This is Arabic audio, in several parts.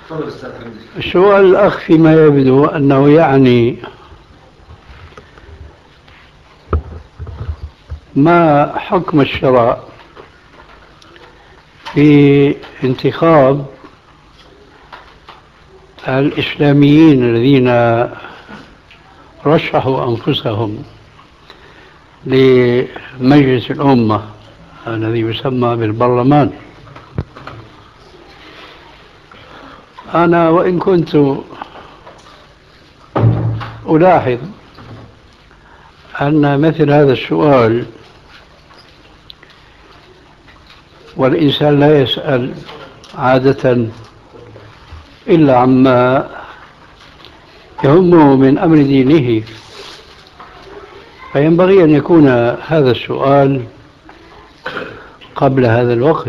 سؤال الأخ فيما يبدو أنه يعني ما حكم الشرع في انتخاب الإسلاميين الذين رشحوا أنفسهم لمجلس الأمة الذي يسمى بالبرلمان. أنا وإن كنت ألاحظ أن مثل هذا السؤال والإنسان لا يسأل عادة إلا عما يهمه من أمر دينه، فينبغي أن يكون هذا السؤال قبل هذا الوقت.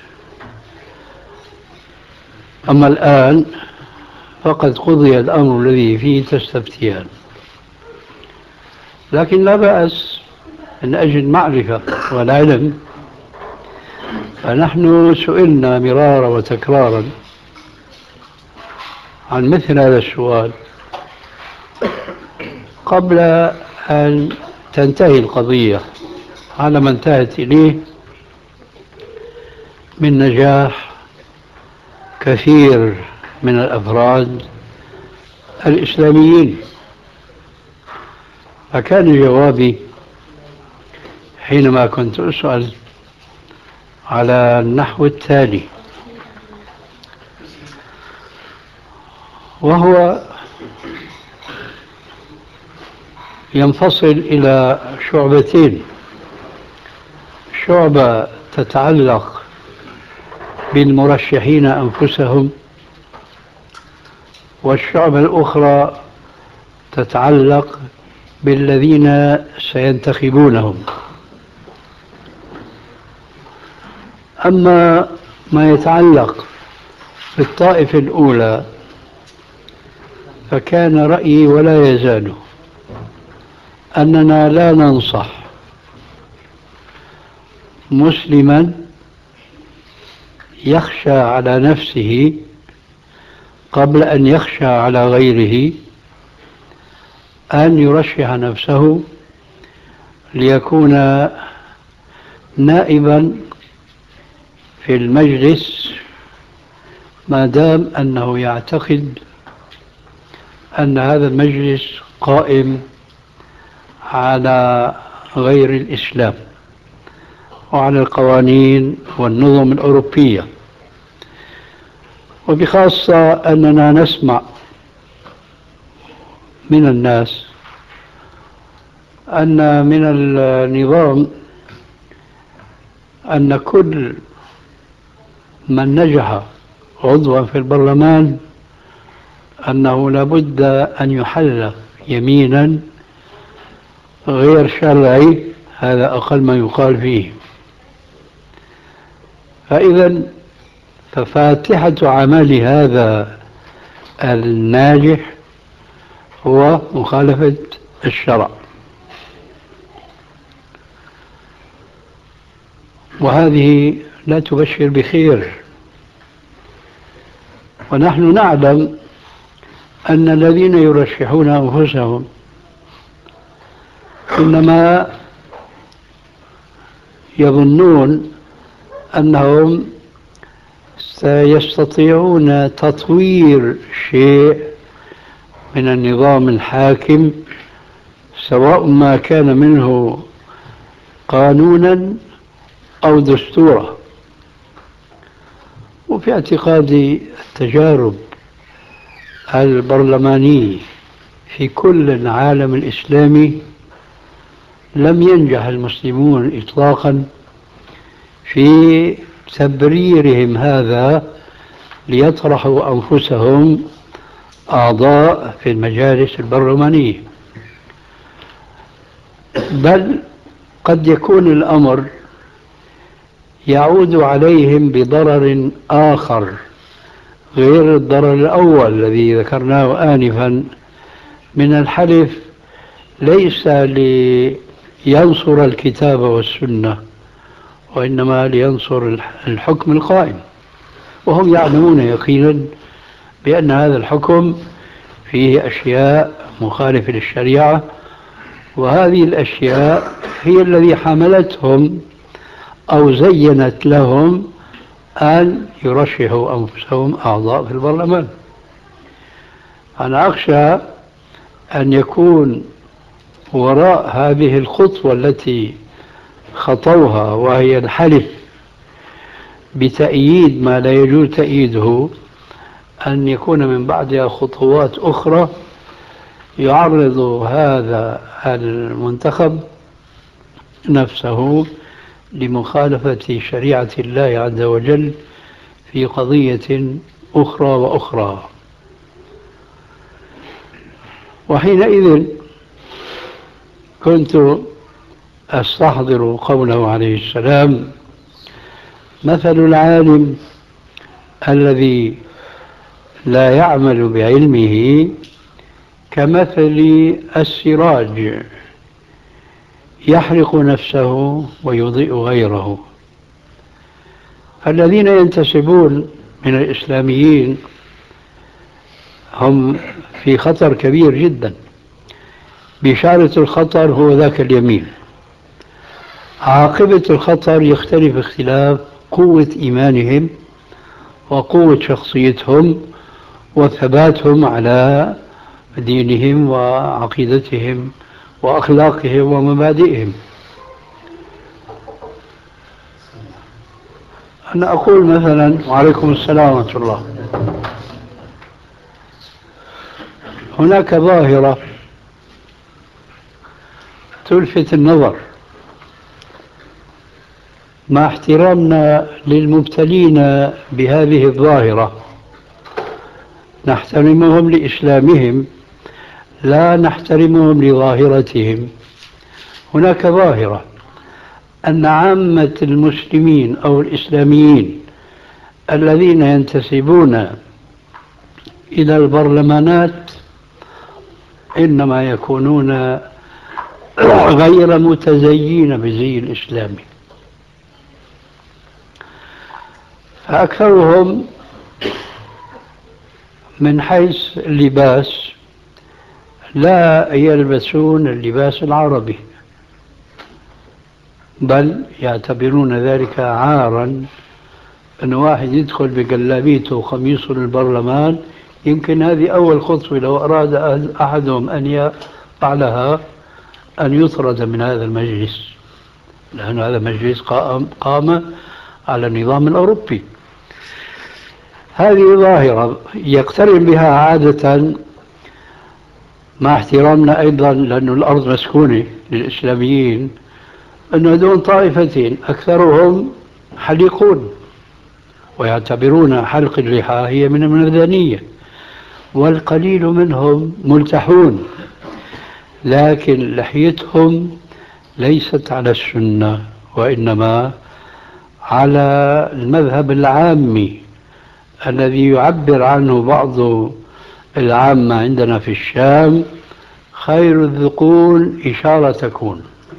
أما الآن فقد قضي الأمر الذي فيه تستفتيان، لكن لا بأس من أجل معرفة والعلم. فنحن سئلنا مرارا وتكرارا عن مثل هذا السؤال قبل أن تنتهي القضية على ما انتهت إليه من نجاح كثير من الأفراد الإسلاميين. فكان جوابي حينما كنت أسأل على النحو التالي، وهو ينفصل إلى شعبتين: شعبة تتعلق بالمرشحين أنفسهم، والشعبة الأخرى تتعلق بالذين سينتخبونهم. أما ما يتعلق بالطائفة الأولى فكان رأيي ولا يزال أننا لا ننصح مسلما يخشى على نفسه قبل أن يخشى على غيره أن يرشح نفسه ليكون نائبا في المجلس، ما دام أنه يعتقد أن هذا المجلس قائم على غير الإسلام وعلى القوانين والنظم الأوروبية. وبخاصة أننا نسمع من الناس أن من النظام أن كل من نجح عضوا في البرلمان أنه لابد أن يحل يمينا غير شرعي، هذا أقل ما يقال فيه. فإذا ففاتحة عمل هذا الناجح هو مخالفة الشرع، وهذه لا تبشر بخير. ونحن نعلم أن الذين يرشحون أنفسهم إنما يظنون أنهم سيستطيعون تطوير شيء من النظام الحاكم، سواء ما كان منه قانونا أو دستورا. وفي اعتقادي التجارب البرلمانية في كل العالم الإسلامي لم ينجح المسلمون إطلاقا في تبريرهم هذا ليطرحوا أنفسهم أعضاء في المجالس البرلمانية، بل قد يكون الأمر يعود عليهم بضرر آخر غير الضرر الأول الذي ذكرناه آنفا من الحلف ليس لينصر الكتاب والسنة، وإنما لينصر الحكم القائم. وهم يعلمون يقينا بأن هذا الحكم فيه أشياء مخالفة للشريعة، وهذه الأشياء هي الذي حملتهم أو زينت لهم أن يرشحوا أنفسهم أعضاء في البرلمان. أنا أخشى أن يكون وراء هذه الخطوة التي خطوها، وهي الحلف بتأييد ما لا يجوز تأييده، أن يكون من بعدها خطوات أخرى يعرض هذا المنتخب نفسه لمخالفة شريعة الله عز وجل في قضية أخرى وأخرى. وحينئذ كنت أستحضر قوله عليه السلام: مثل العالم الذي لا يعمل بعلمه كمثل السراج يحرق نفسه ويضيء غيره. الذين ينتسبون من الإسلاميين هم في خطر كبير جدا. بشارة الخطر هو ذاك اليمين. عاقبة الخطر يختلف اختلاف قوة إيمانهم وقوة شخصيتهم وثباتهم على دينهم وعقيدتهم وأخلاقهم ومبادئهم. أنا أقول مثلا، وعليكم السلام ورحمة الله، هناك ظاهرة تلفت النظر، مع احترامنا للمبتلين بهذه الظاهرة، نحترمهم لإسلامهم لا نحترمهم لظاهرتهم. هناك ظاهرة أن عامة المسلمين أو الإسلاميين الذين ينتسبون إلى البرلمانات إنما يكونون غير متزيين بزي الإسلامي، فأكثرهم من حيث اللباس لا يلبسون اللباس العربي، بل يعتبرون ذلك عارا أن واحد يدخل بجلابيته وقميصه للبرلمان. يمكن هذه أول خطوة لو أراد أحدهم أن يفعلها أن يطرد من هذا المجلس، لأن هذا مجلس قام على النظام الأوروبي. هذه ظاهرة يقترن بها عادة، مع احترامنا أيضا لأن الأرض مسكونة للإسلاميين، أن دون طائفتين أكثرهم حليقون ويعتبرون حلق اللحى هي من المدنية، والقليل منهم ملتحون، لكن لحيتهم ليست على السنة وإنما على المذهب العامي الذي يعبر عنه بعض العامة عندنا في الشام: خير الذقون إشارة تكون.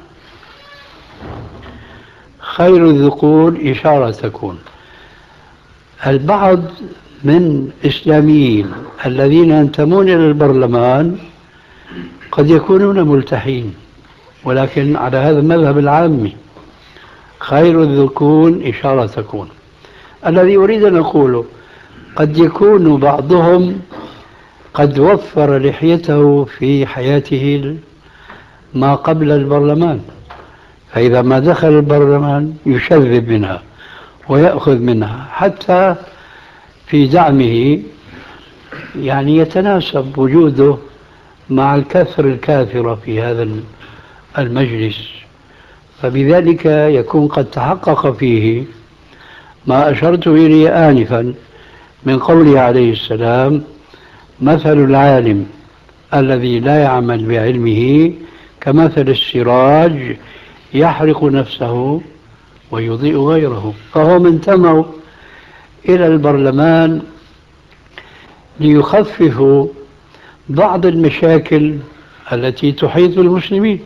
خير الذقون إشارة تكون. البعض من الإسلاميين الذين ينتمون إلى البرلمان قد يكونون ملتحين، ولكن على هذا المذهب العامي: خير الذقون إشارة تكون. الذي أريد أن أقوله قد يكون بعضهم قد وفر لحيته في حياته ما قبل البرلمان، فإذا ما دخل البرلمان يشذب منها ويأخذ منها، حتى في دعمه يعني يتناسب وجوده مع الكثر الكاثرة في هذا المجلس، فبذلك يكون قد تحقق فيه ما أشرت إليه آنفا من قوله عليه السلام: مثل العالم الذي لا يعمل بعلمه كمثل السراج يحرق نفسه ويضيء غيره. فهم انتموا إلى البرلمان ليخففوا بعض المشاكل التي تحيط المسلمين،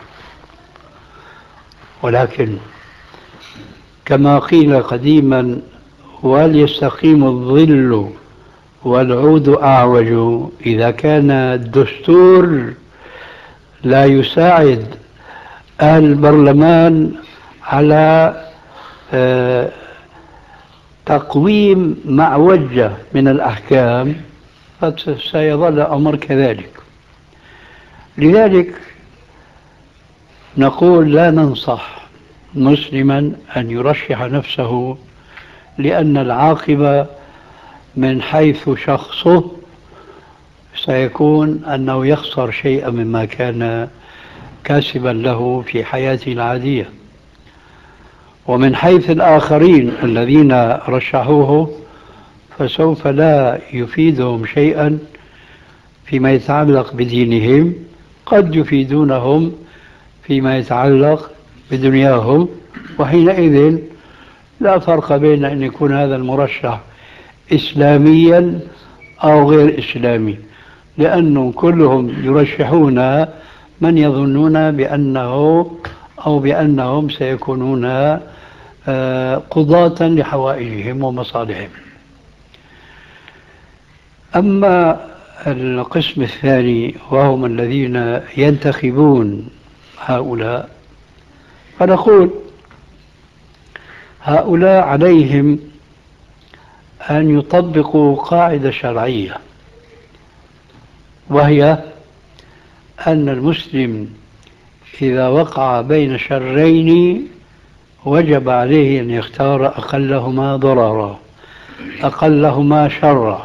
ولكن كما قيل قديما: وليستقيم الظل والعود أعوج. إذا كان الدستور لا يساعد أهل البرلمان على تقويم معوجة من الأحكام، فسيظل الأمر كذلك. لذلك نقول لا ننصح مسلما أن يرشح نفسه، لأن العاقبة من حيث شخصه سيكون أنه يخسر شيئا مما كان كاسبا له في حياته العادية، ومن حيث الآخرين الذين رشحوه فسوف لا يفيدهم شيئا فيما يتعلق بدينهم، قد يفيدونهم فيما يتعلق بدنياهم، وحينئذ لا فرق بين أن يكون هذا المرشح إسلاميا أو غير إسلامي، لأنهم كلهم يرشحون من يظنون بأنه أو بأنهم سيكونون قضاة لحوائجهم ومصالحهم. أما القسم الثاني وهم الذين ينتخبون هؤلاء، فنقول هؤلاء عليهم أن يطبقوا قاعدة شرعية، وهي أن المسلم إذا وقع بين شرين وجب عليه أن يختار أقلهما ضررا أقلهما شرا.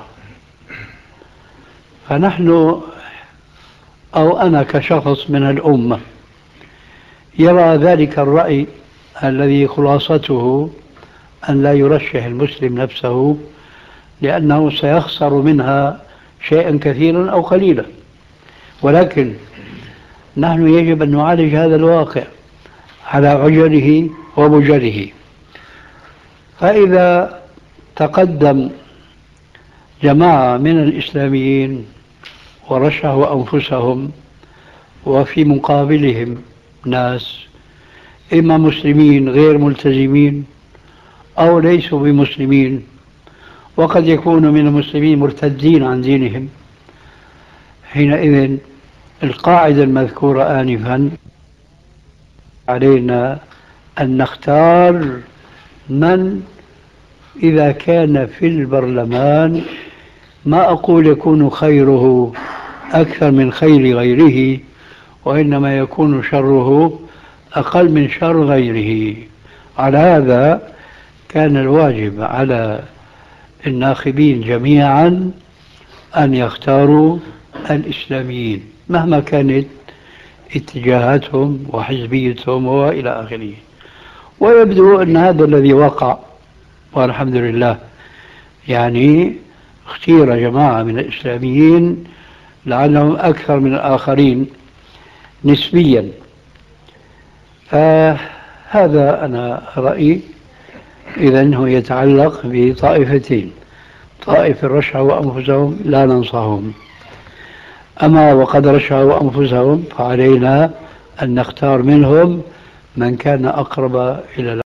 فنحن أو أنا كشخص من الأمة يرى ذلك الرأي الذي خلاصته أن لا يرشح المسلم نفسه، لأنه سيخسر منها شيئا كثيرا أو قليلا، ولكن نحن يجب أن نعالج هذا الواقع على عجله ومجله. فإذا تقدم جماعة من الإسلاميين ورشحوا أنفسهم وفي مقابلهم ناس إما مسلمين غير ملتزمين أو ليسوا بمسلمين، وقد يكونوا من المسلمين مرتدين عن دينهم، حينئذ القاعدة المذكورة آنفا علينا أن نختار من إذا كان في البرلمان ما أقول يكون خيره أكثر من خير غيره، وإنما يكون شره أقل من شر غيره. على هذا كان الواجب على الناخبين جميعا أن يختاروا الإسلاميين مهما كانت اتجاهاتهم وحزبيتهم وإلى آخره. ويبدو أن هذا الذي وقع، والحمد لله، يعني اختير جماعة من الإسلاميين لعلهم أكثر من الآخرين نسبيا. فهذا أنا رأيي. إذن هو يتعلق بطائفتين: طائفة رشحوا أنفسهم لا ننصحهم، أما وقد رشحوا أنفسهم فعلينا أن نختار منهم من كان أقرب إلى